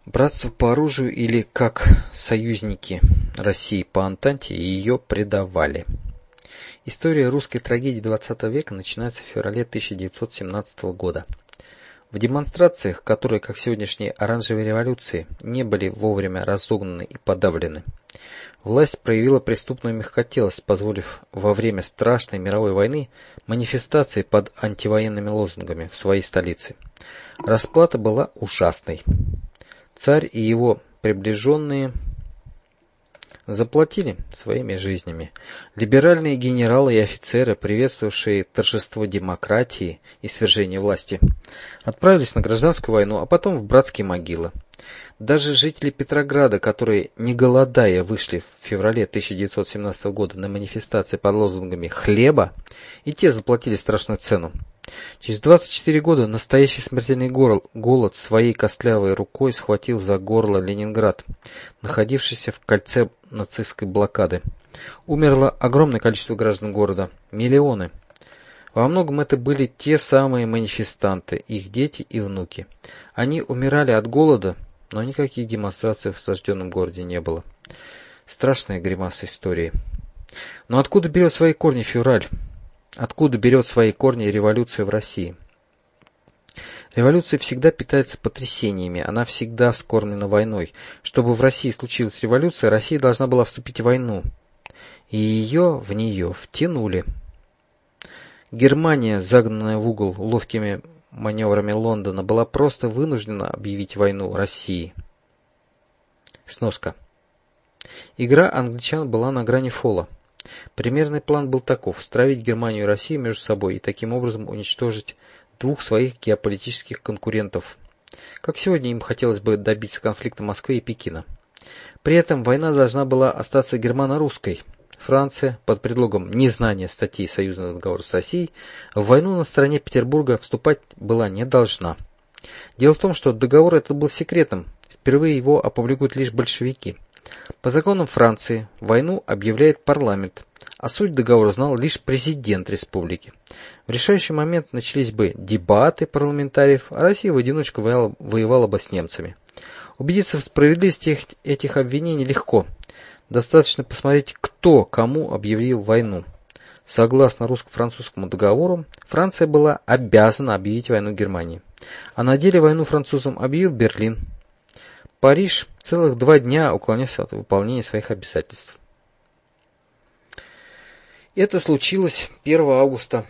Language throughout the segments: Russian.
Братство по оружию или как союзники России по Антанте ее предавали. История русской трагедии XX века начинается в феврале 1917 года. В демонстрациях, которые, как сегодняшние оранжевые революции, не были вовремя разогнаны и подавлены, власть проявила преступную мягкотелость, позволив во время страшной мировой войны манифестации под антивоенными лозунгами в своей столице. Расплата была ужасной. Царь и его приближенные заплатили своими жизнями. Либеральные генералы и офицеры, приветствовавшие торжество демократии и свержение власти, отправились на гражданскую войну, а потом в братские могилы. Даже жители Петрограда, которые, не голодая, вышли в феврале 1917 года на манифестации под лозунгами «хлеба», и те заплатили страшную цену. Через 24 года настоящий смертельный голод своей костлявой рукой схватил за горло Ленинград, находившийся в кольце нацистской блокады. Умерло огромное количество граждан города, миллионы. Во многом это были те самые манифестанты, их дети и внуки. Они умирали от голода, но никаких демонстраций в осажденном городе не было. Страшная гримаса истории. Но откуда берет свои корни февраль? Откуда берет свои корни революция в России? Революция всегда питается потрясениями, она всегда вскормлена войной. Чтобы в России случилась революция, Россия должна была вступить в войну. И ее в нее втянули. Германия, загнанная в угол ловкими маневрами Лондона, была просто вынуждена объявить войну России. Сноска. Игра англичан была на грани фола. Примерный план был таков: стравить Германию и Россию между собой и таким образом уничтожить двух своих геополитических конкурентов. Как сегодня им хотелось бы добиться конфликта Москвы и Пекина. При этом война должна была остаться германо-русской. Франция, под предлогом незнания статей союзного договора с Россией, в войну на стороне Петербурга вступать была не должна. Дело в том, что договор этот был секретным, впервые его опубликуют лишь большевики. По законам Франции войну объявляет парламент, а суть договора знал лишь президент республики. В решающий момент начались бы дебаты парламентариев, а Россия в одиночку воевала бы с немцами. Убедиться в справедливости этих обвинений легко. Достаточно посмотреть, кто кому объявил войну. Согласно русско-французскому договору, Франция была обязана объявить войну Германии. А на деле войну французам объявил Берлин. Париж целых 2 дня уклонялся от выполнения своих обязательств. Это случилось 1 августа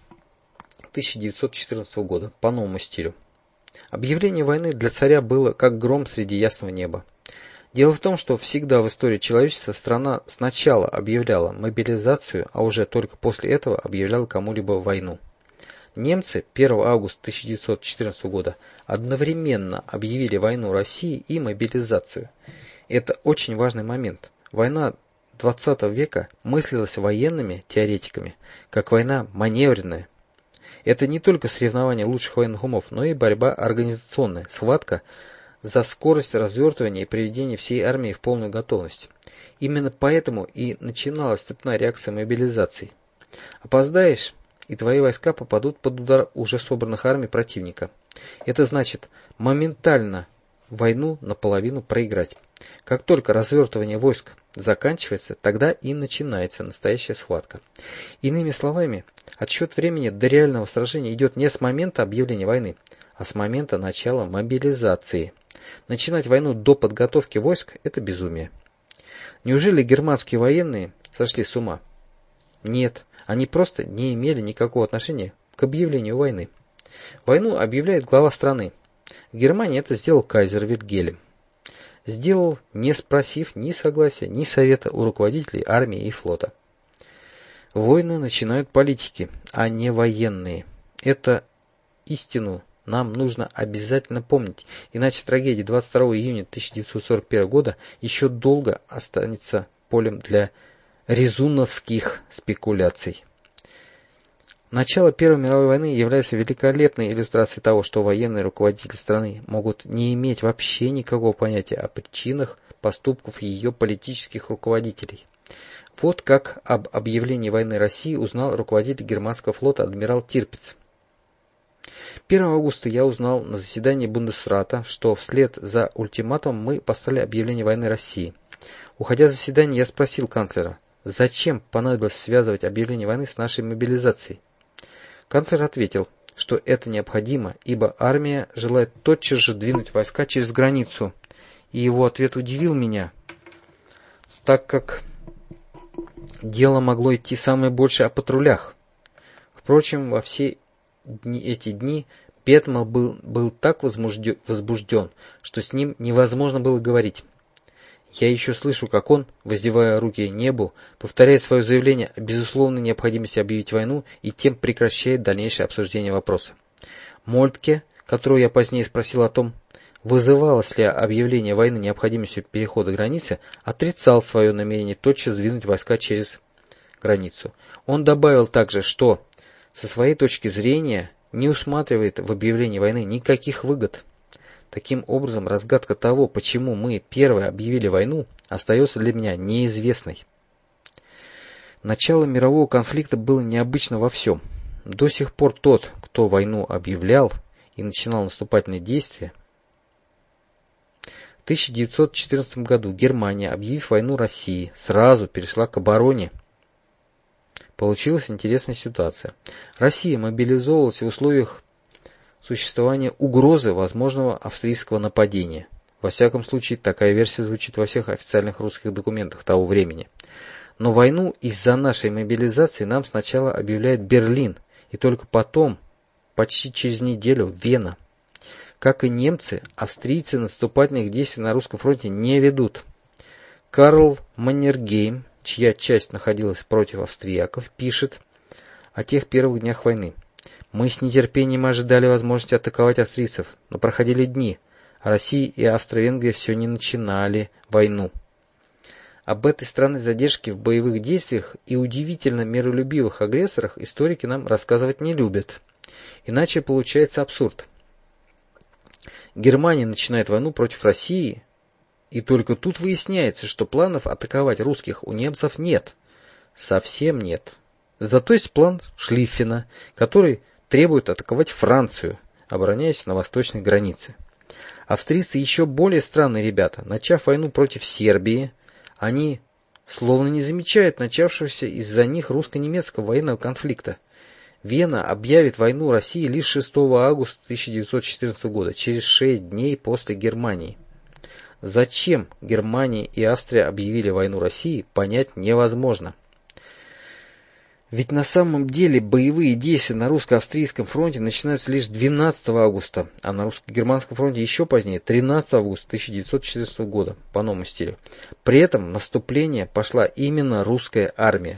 1914 года по новому стилю. Объявление войны для царя было как гром среди ясного неба. Дело в том, что всегда в истории человечества страна сначала объявляла мобилизацию, а уже только после этого объявляла кому-либо войну. Немцы 1 августа 1914 года одновременно объявили войну России и мобилизацию. Это очень важный момент. Война XX века мыслилась военными теоретиками как война маневренная. Это не только соревнование лучших военных умов, но и борьба организационная, схватка за скорость развертывания и приведения всей армии в полную готовность. Именно поэтому и начиналась цепная реакция мобилизации. Опоздаешь, и твои войска попадут под удар уже собранных армий противника. Это значит моментально войну наполовину проиграть. Как только развертывание войск заканчивается, тогда и начинается настоящая схватка. Иными словами, отсчет времени до реального сражения идет не с момента объявления войны, а с момента начала мобилизации. Начинать войну до подготовки войск – это безумие. Неужели германские военные сошли с ума? Нет, они просто не имели никакого отношения к объявлению войны. Войну объявляет глава страны. В Германии это сделал кайзер Вильгельм. Сделал, не спросив ни согласия, ни совета у руководителей армии и флота. Войны начинают политики, а не военные. Это истину нам нужно обязательно помнить, иначе трагедия 22 июня 1941 года еще долго останется полем для резуновских спекуляций. Начало Первой мировой войны является великолепной иллюстрацией того, что военные руководители страны могут не иметь вообще никакого понятия о причинах поступков ее политических руководителей. Вот как об объявлении войны России узнал руководитель германского флота адмирал Тирпиц. 1 августа я узнал на заседании Бундесрата, что вслед за ультиматумом мы послали объявление войны России. Уходя с заседания, я спросил канцлера, зачем понадобилось связывать объявление войны с нашей мобилизацией. Канцлер ответил, что это необходимо, ибо армия желает тотчас же двинуть войска через границу. И его ответ удивил меня, так как дело могло идти самое большее о патрулях. Впрочем, во все эти дни Петмал был так возбужден, что с ним невозможно было говорить. Я еще слышу, как он, воздевая руки к небу, повторяет свое заявление о безусловной необходимости объявить войну и тем прекращает дальнейшее обсуждение вопроса. Мольтке, которую я позднее спросил о том, вызывалось ли объявление войны необходимостью перехода границы, отрицал свое намерение тотчас двинуть войска через границу. Он добавил также, что со своей точки зрения не усматривает в объявлении войны никаких выгод. Таким образом, разгадка того, почему мы первые объявили войну, остается для меня неизвестной. Начало мирового конфликта было необычно во всем. До сих пор тот, кто войну объявлял и начинал наступательные действия. В 1914 году Германия, объявив войну России, сразу перешла к обороне. Получилась интересная ситуация. Россия мобилизовалась в условиях существования угрозы возможного австрийского нападения. Во всяком случае, такая версия звучит во всех официальных русских документах того времени. Но войну из-за нашей мобилизации нам сначала объявляет Берлин, и только потом, почти через неделю, Вена. Как и немцы, австрийцы наступательных действий на русском фронте не ведут. Карл Маннергейм, чья часть находилась против австрияков, пишет о тех первых днях войны. Мы с нетерпением ожидали возможности атаковать австрийцев, но проходили дни, а Россия и Австро-Венгрия все не начинали войну. Об этой странной задержке в боевых действиях и удивительно миролюбивых агрессорах историки нам рассказывать не любят. Иначе получается абсурд. Германия начинает войну против России, и только тут выясняется, что планов атаковать русских у немцев нет. Совсем нет. Зато есть план Шлиффена, который требует атаковать Францию, обороняясь на восточной границе. Австрийцы еще более странные ребята. Начав войну против Сербии, они словно не замечают начавшегося из-за них русско-немецкого военного конфликта. Вена объявит войну России лишь 6 августа 1914 года, через 6 дней после Германии. Зачем Германия и Австрия объявили войну России, понять невозможно. Ведь на самом деле боевые действия на русско-австрийском фронте начинаются лишь 12 августа, а на русско-германском фронте еще позднее, 13 августа 1914 года, по новому стилю. При этом наступление пошла именно русская армия.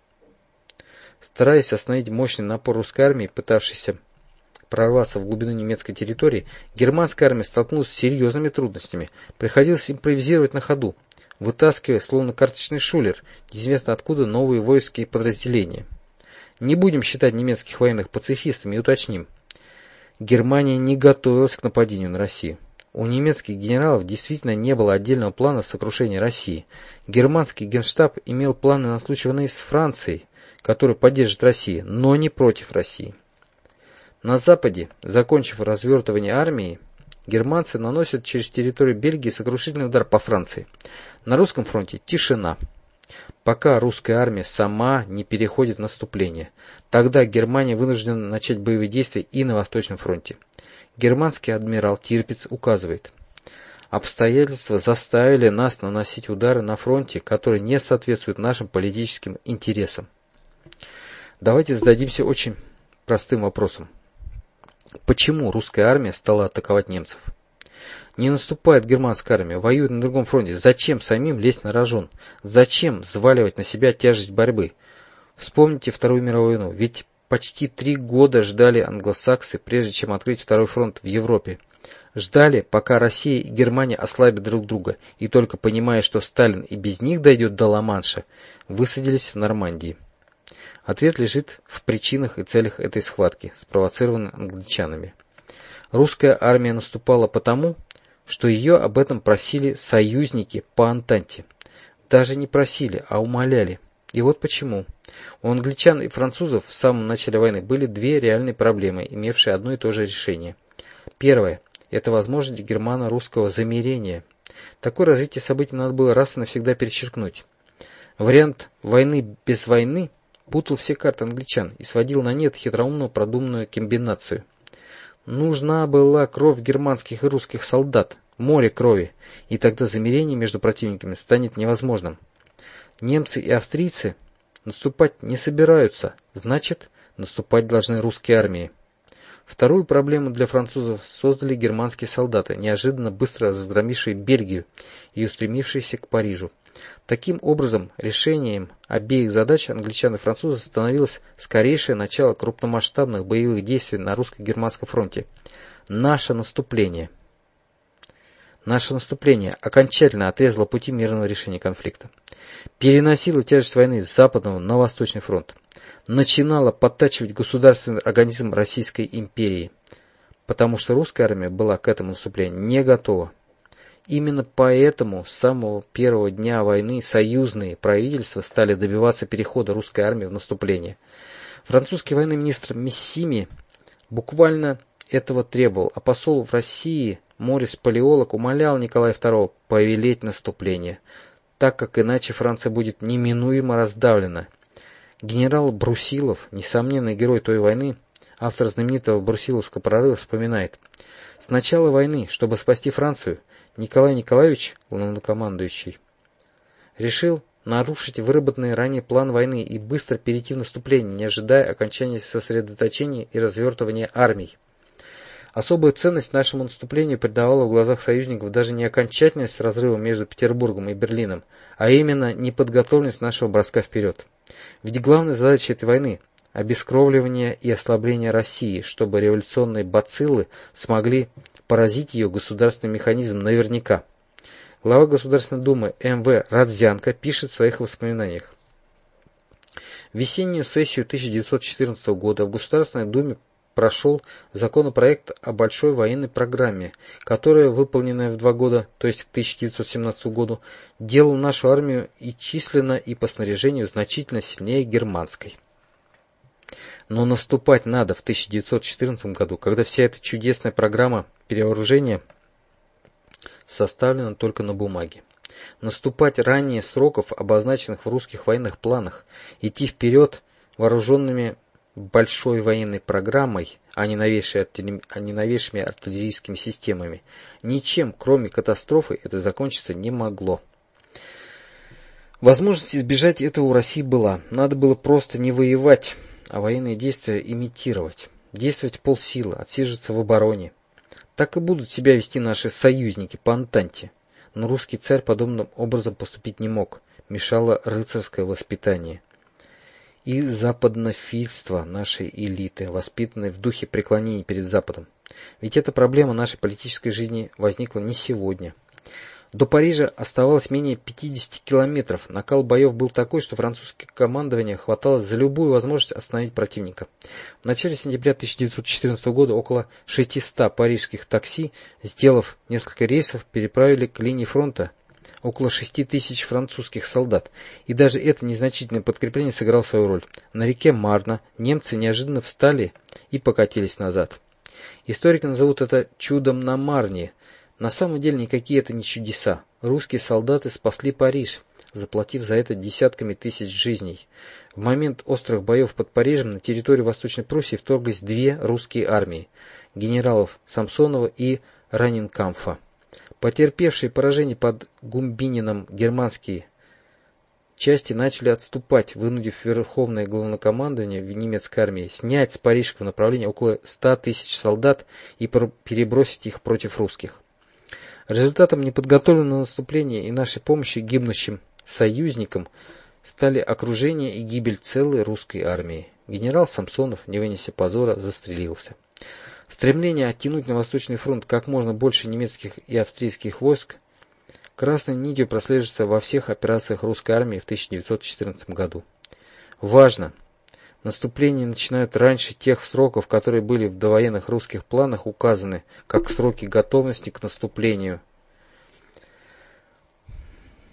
Стараясь остановить мощный напор русской армии, пытавшейся прорваться в глубину немецкой территории, германская армия столкнулась с серьезными трудностями. Приходилось импровизировать на ходу, вытаскивая, словно карточный шулер, неизвестно откуда новые воинские подразделения. Не будем считать немецких военных пацифистами и уточним. Германия не готовилась к нападению на Россию. У немецких генералов действительно не было отдельного плана сокрушения России. Германский генштаб имел планы на случай войны с Францией, который поддержит Россию, но не против России. На Западе, закончив развертывание армии, германцы наносят через территорию Бельгии сокрушительный удар по Франции. На русском фронте тишина, пока русская армия сама не переходит в наступление. Тогда Германия вынуждена начать боевые действия и на Восточном фронте. Германский адмирал Тирпиц указывает: обстоятельства заставили нас наносить удары на фронте, которые не соответствуют нашим политическим интересам. Давайте зададимся очень простым вопросом. Почему русская армия стала атаковать немцев? Не наступает германская армия, воюет на другом фронте. Зачем самим лезть на рожон? Зачем взваливать на себя тяжесть борьбы? Вспомните Вторую мировую войну. Ведь почти 3 года ждали англосаксы, прежде чем открыть второй фронт в Европе. Ждали, пока Россия и Германия ослабят друг друга, и только понимая, что Сталин и без них дойдет до Ла-Манша, высадились в Нормандии. Ответ лежит в причинах и целях этой схватки, спровоцированной англичанами. Русская армия наступала потому, что ее об этом просили союзники по Антанте. Даже не просили, а умоляли. И вот почему. У англичан и французов в самом начале войны были две реальные проблемы, имевшие одно и то же решение. Первое – это возможность германо-русского замирения. Такое развитие событий надо было раз и навсегда перечеркнуть. Вариант войны без войны путал все карты англичан и сводил на нет хитроумно продуманную комбинацию. Нужна была кровь германских и русских солдат, море крови, и тогда замирение между противниками станет невозможным. Немцы и австрийцы наступать не собираются, значит, наступать должны русские армии. Вторую проблему для французов создали германские солдаты, неожиданно быстро разгромившие Бельгию и устремившиеся к Парижу. Таким образом, решением обеих задач англичан и французов становилось скорейшее начало крупномасштабных боевых действий на русско-германском фронте. Наше наступление окончательно отрезало пути мирного решения конфликта, переносило тяжесть войны с Западного на Восточный фронт, начинало подтачивать государственный организм Российской империи, потому что русская армия была к этому наступлению не готова. Именно поэтому с самого первого дня войны союзные правительства стали добиваться перехода русской армии в наступление. Французский военный министр Миссими буквально этого требовал, а посол в России Морис Палеолог умолял Николая II повелеть наступление, так как иначе Франция будет неминуемо раздавлена. Генерал Брусилов, несомненный герой той войны, автор знаменитого Брусиловского прорыва, вспоминает: «С начала войны, чтобы спасти Францию, Николай Николаевич, главнокомандующий, решил нарушить выработанный ранее план войны и быстро перейти в наступление, не ожидая окончания сосредоточения и развертывания армий. Особую ценность нашему наступлению придавала в глазах союзников даже не окончательность разрыва между Петербургом и Берлином, а именно неподготовленность нашего броска вперед. Ведь главная задача этой войны – обескровливание и ослабление России, чтобы революционные бациллы смогли поразить ее государственный механизм наверняка». Глава Государственной Думы М.В. Родзянко пишет в своих воспоминаниях: в весеннюю сессию 1914 года в Государственной Думе прошел законопроект о большой военной программе, которая, выполненная в 2 года, то есть к 1917 году, делала нашу армию и численно, и по снаряжению значительно сильнее германской. Но наступать надо в 1914 году, когда вся эта чудесная программа перевооружения составлена только на бумаге. Наступать ранее сроков, обозначенных в русских военных планах, идти вперед вооруженными большой военной программой, а не новейшими артиллерийскими системами, ничем, кроме катастрофы, это закончиться не могло. Возможность избежать этого у России была. Надо было просто не воевать, а военные действия имитировать. Действовать полсилы, отсиживаться в обороне. Так и будут себя вести наши союзники по Антанте. Но русский царь подобным образом поступить не мог. Мешало рыцарское воспитание и западнофильство нашей элиты, воспитанной в духе преклонения перед Западом. Ведь эта проблема нашей политической жизни возникла не сегодня. До Парижа оставалось менее 50 километров. Накал боев был такой, что французское командование хватало за любую возможность остановить противника. В начале сентября 1914 года около 600 парижских такси, сделав несколько рейсов, переправили к линии фронта около 6000 французских солдат. И даже это незначительное подкрепление сыграло свою роль. На реке Марна немцы неожиданно встали и покатились назад. Историки назовут это чудом на Марне. На самом деле никакие это не чудеса. Русские солдаты спасли Париж, заплатив за это десятками тысяч жизней. В момент острых боев под Парижем на территорию Восточной Пруссии вторглись 2 русские армии – генералов Самсонова и Раненкампфа. Потерпевшие поражение под Гумбинином германские части начали отступать, вынудив Верховное Главнокомандование немецкой армии снять с парижского направления около 100 тысяч солдат и перебросить их против русских. Результатом неподготовленного наступления и нашей помощи гибнущим союзникам стали окружение и гибель целой русской армии. Генерал Самсонов, не вынеся позора, застрелился. Стремление оттянуть на Восточный фронт как можно больше немецких и австрийских войск красной нитью прослеживается во всех операциях русской армии в 1914 году. Важно! Наступления начинают раньше тех сроков, которые были в довоенных русских планах указаны как сроки готовности к наступлению.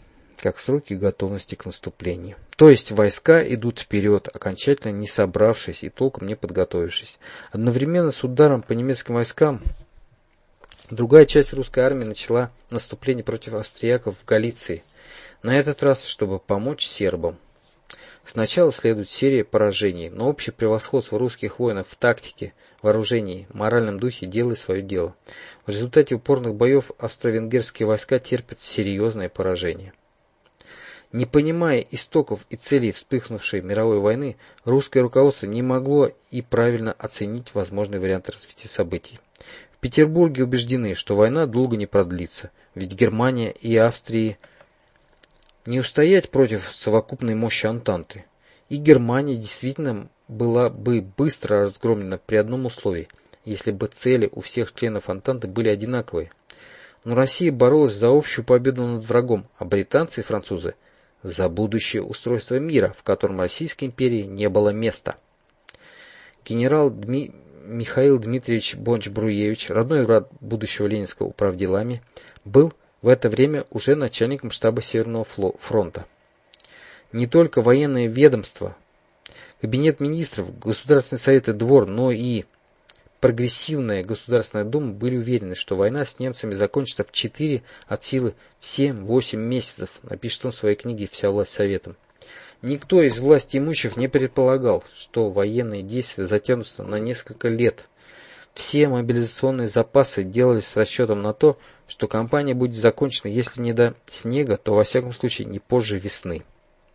как сроки готовности к наступлению. То есть войска идут вперед, окончательно не собравшись и толком не подготовившись. Одновременно с ударом по немецким войскам другая часть русской армии начала наступление против австрияков в Галиции, на этот раз, чтобы помочь сербам. Сначала следует серия поражений, но общее превосходство русских воинов в тактике, вооружении, моральном духе делает свое дело. В результате упорных боев австро-венгерские войска терпят серьезное поражение. Не понимая истоков и целей вспыхнувшей мировой войны, русское руководство не могло и правильно оценить возможные варианты развития событий. В Петербурге убеждены, что война долго не продлится, ведь Германия и Австрии не устоять против совокупной мощи Антанты. И Германия действительно была бы быстро разгромлена при одном условии, если бы цели у всех членов Антанты были одинаковые. Но Россия боролась за общую победу над врагом, а британцы и французы за будущее устройство мира, в котором Российской империи не было места. Генерал Михаил Дмитриевич Бонч-Бруевич, родной брат будущего ленинского управделами, был в это время уже начальником штаба Северного фронта. Не только военное ведомство, Кабинет министров, Государственный совет и двор, но и прогрессивная Государственная дума были уверены, что война с немцами закончится в 4 от силы в 7-8 месяцев, напишет он в своей книге «Вся власть советом». Никто из властимущих не предполагал, что военные действия затянутся на несколько лет. Все мобилизационные запасы делались с расчетом на то, что кампания будет закончена, если не до снега, то во всяком случае не позже весны.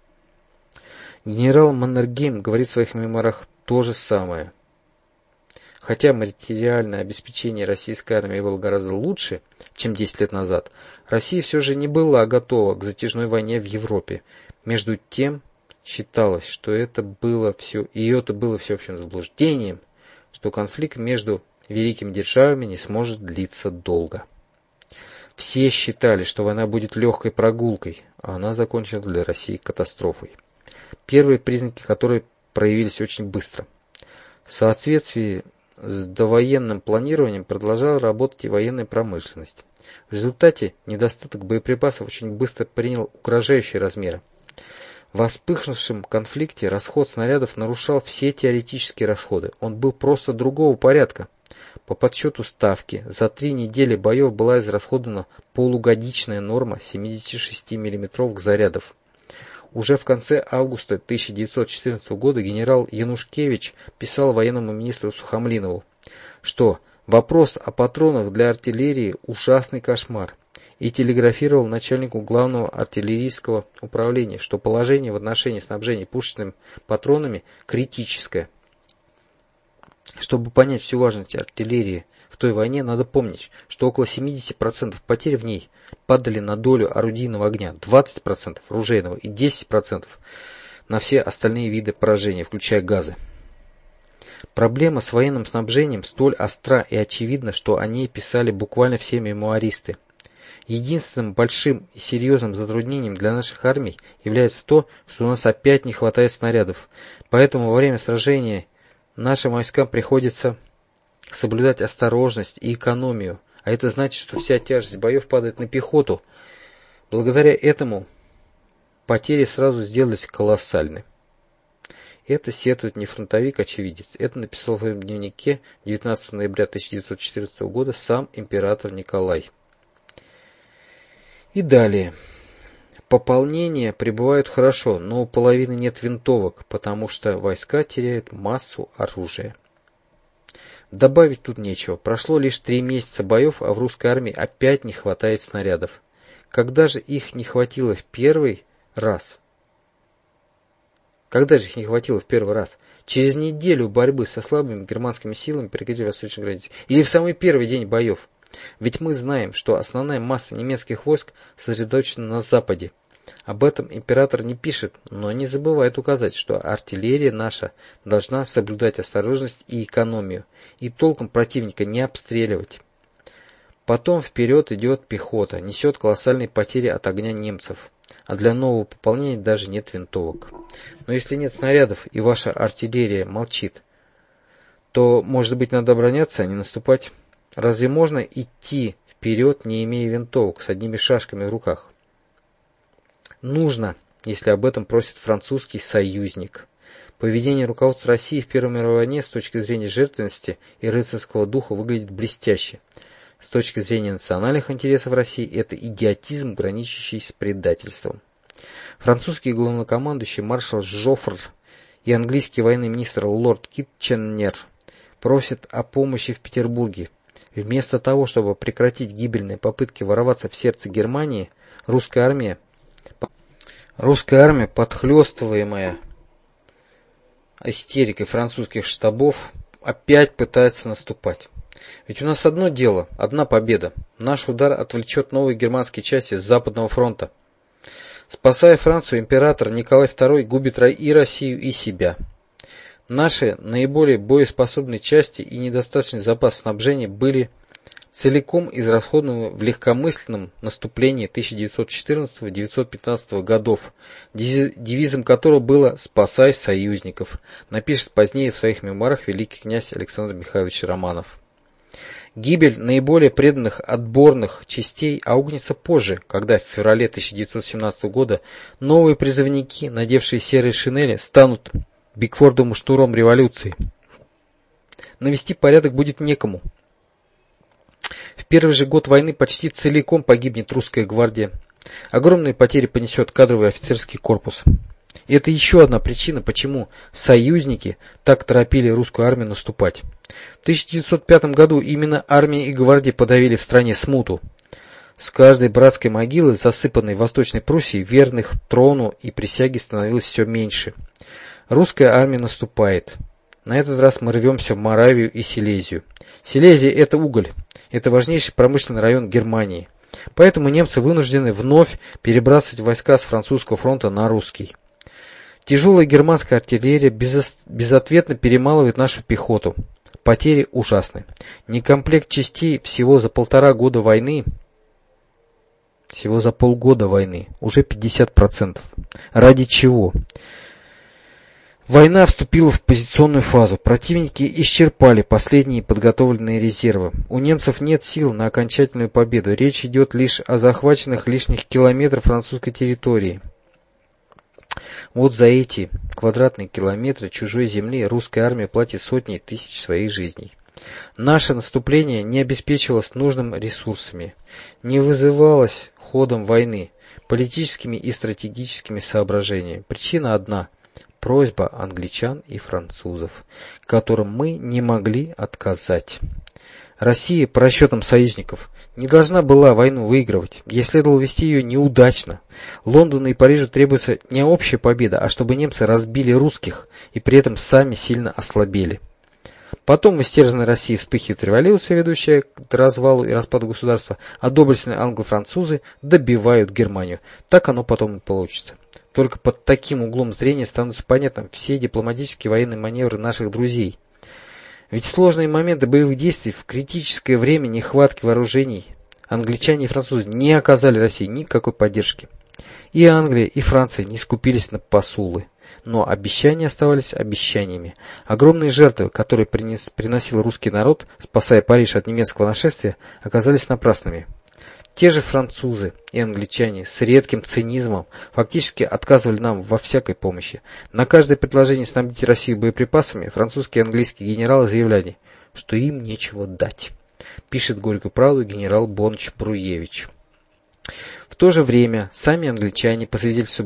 Генерал Маннергейм говорит в своих мемуарах то же самое. Хотя материальное обеспечение российской армии было гораздо лучше, чем 10 лет назад, Россия все же не была готова к затяжной войне в Европе. Между тем, считалось, что это было всеобщим заблуждением, что конфликт между великими державами не сможет длиться долго. Все считали, что война будет легкой прогулкой, а она закончится для России катастрофой. Первые признаки которой проявились очень быстро. В соответствии с довоенным планированием продолжала работать и военная промышленность. В результате недостаток боеприпасов очень быстро принял угрожающие размеры. В вспыхнувшем конфликте расход снарядов нарушал все теоретические расходы. Он был просто другого порядка. По подсчету Ставки, за 3 недели боев была израсходована полугодичная норма 76 мм зарядов. Уже в конце августа 1914 года генерал Янушкевич писал военному министру Сухомлинову, что вопрос о патронах для артиллерии – ужасный кошмар, и телеграфировал начальнику главного артиллерийского управления, что положение в отношении снабжения пушечными патронами критическое. Чтобы понять всю важность артиллерии в той войне, надо помнить, что около 70% потерь в ней падали на долю орудийного огня, 20% ружейного и 10% на все остальные виды поражения, включая газы. Проблема с военным снабжением столь остра и очевидна, что о ней писали буквально все мемуаристы. Единственным большим и серьезным затруднением для наших армий является то, что у нас опять не хватает снарядов. Поэтому во время сражения нашим войскам приходится соблюдать осторожность и экономию, а это значит, что вся тяжесть боев падает на пехоту. Благодаря этому потери сразу сделались колоссальны. Это сетует не фронтовик-очевидец. Это написал в своем дневнике 19 ноября 1914 года сам император Николай. И далее. Пополнения прибывают хорошо, но у половины нет винтовок, потому что войска теряют массу оружия. Добавить тут нечего. Прошло лишь 3 месяца боев, а в русской армии опять не хватает снарядов. Когда же их не хватило в первый раз? Через неделю борьбы со слабыми германскими силами перекрытия восточной границы. Или в самый первый день боев. Ведь мы знаем, что основная масса немецких войск сосредоточена на западе. Об этом император не пишет, но не забывает указать, что артиллерия наша должна соблюдать осторожность и экономию, и толком противника не обстреливать. Потом вперед идет пехота, несет колоссальные потери от огня немцев, а для нового пополнения даже нет винтовок. Но если нет снарядов и ваша артиллерия молчит, то, может быть, надо обороняться, а не наступать. Разве можно идти вперед, не имея винтовок, с одними шашками в руках? Нужно, если об этом просит французский союзник. Поведение руководства России в Первой мировой войне с точки зрения жертвенности и рыцарского духа выглядит блестяще. С точки зрения национальных интересов России это идиотизм, граничащий с предательством. Французский главнокомандующий маршал Жофр и английский военный министр лорд Китченер просят о помощи в Петербурге. Вместо того, чтобы прекратить гибельные попытки ворваться в сердце Германии, русская армия, подхлёстываемая истерикой французских штабов, опять пытается наступать. Ведь у нас одно дело, одна победа. Наш удар отвлечет новые германские части с Западного фронта. Спасая Францию, император Николай II губит и Россию, и себя. Наши наиболее боеспособные части и недостаточный запас снабжения были целиком израсходованы в легкомысленном наступлении 1914-1915 годов, девизом которого было «Спасай союзников», напишет позднее в своих мемуарах великий князь Александр Михайлович Романов. Гибель наиболее преданных отборных частей аугнется позже, когда в феврале 1917 года новые призывники, надевшие серые шинели, станут Бигфордом и штурмом революции. Навести порядок будет некому. В первый же год войны почти целиком погибнет русская гвардия. Огромные потери понесет кадровый офицерский корпус. И это еще одна причина, почему союзники так торопили русскую армию наступать. В 1905 году именно армия и гвардия подавили в стране смуту. С каждой братской могилы, засыпанной в Восточной Пруссии, верных трону и присяге становилось все меньше. Русская армия наступает. На этот раз мы рвемся в Моравию и Силезию. Силезия – это уголь. Это важнейший промышленный район Германии. Поэтому немцы вынуждены вновь перебрасывать войска с французского фронта на русский. Тяжелая германская артиллерия безответно перемалывает нашу пехоту. Потери ужасны. Некомплект частей всего за полгода войны уже 50%. Ради чего? Война вступила в позиционную фазу. Противники исчерпали последние подготовленные резервы. У немцев нет сил на окончательную победу. Речь идет лишь о захваченных лишних километрах французской территории. Вот за эти квадратные километры чужой земли русская армия платит сотни тысяч своих жизней. Наше наступление не обеспечивалось нужными ресурсами, не вызывалось ходом войны, политическими и стратегическими соображениями. Причина одна – просьба англичан и французов, которым мы не могли отказать. Россия, по расчетам союзников, не должна была войну выигрывать, ей следовало вести ее неудачно. Лондону и Парижу требуется не общая победа, а чтобы немцы разбили русских и при этом сами сильно ослабели. Потом в истерзанной России вспыхивает революция, ведущая к развалу и распаду государства, а доблестные англо-французы добивают Германию. Так оно потом и получится. Только под таким углом зрения становятся понятны все дипломатические военные маневры наших друзей. Ведь сложные моменты боевых действий в критическое время нехватки вооружений англичане и французы не оказали России никакой поддержки. И Англия, и Франция не скупились на посулы. Но обещания оставались обещаниями. Огромные жертвы, которые приносил русский народ, спасая Париж от немецкого нашествия, оказались напрасными. Те же французы и англичане с редким цинизмом фактически отказывали нам во всякой помощи. На каждое предложение снабдить Россию боеприпасами французские и английские генералы заявляли, что им нечего дать. Пишет горькую правду генерал Бонч-Бруевич. В то же время сами англичане, по свидетельству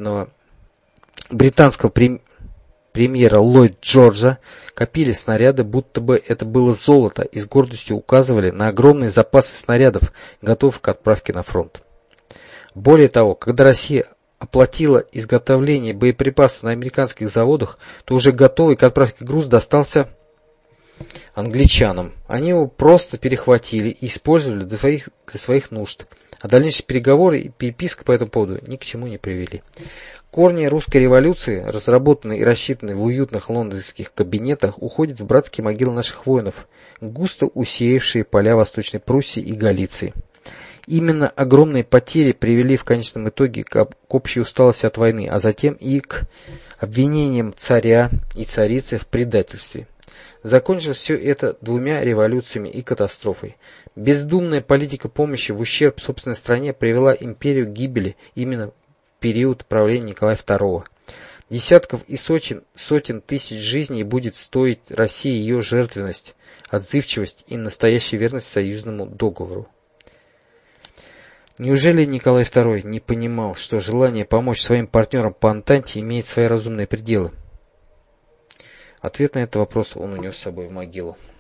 британского премьера Ллойд Джорджа, копили снаряды, будто бы это было золото, и с гордостью указывали на огромные запасы снарядов, готовых к отправке на фронт. Более того, когда Россия оплатила изготовление боеприпасов на американских заводах, то уже готовый к отправке груз достался англичанам. Они его просто перехватили и использовали для своих нужд. А дальнейшие переговоры и переписка по этому поводу ни к чему не привели. Корни русской революции, разработанные и рассчитанные в уютных лондонских кабинетах, уходят в братские могилы наших воинов, густо усеявшие поля Восточной Пруссии и Галиции. Именно огромные потери привели в конечном итоге к общей усталости от войны, а затем и к обвинениям царя и царицы в предательстве. Закончилось все это двумя революциями и катастрофой. Бездумная политика помощи в ущерб собственной стране привела империю к гибели именно в период правления Николая II. Десятков и сотен тысяч жизней будет стоить России ее жертвенность, отзывчивость и настоящая верность союзному договору. Неужели Николай II не понимал, что желание помочь своим партнерам по Антанте имеет свои разумные пределы? Ответ на этот вопрос он унес с собой в могилу.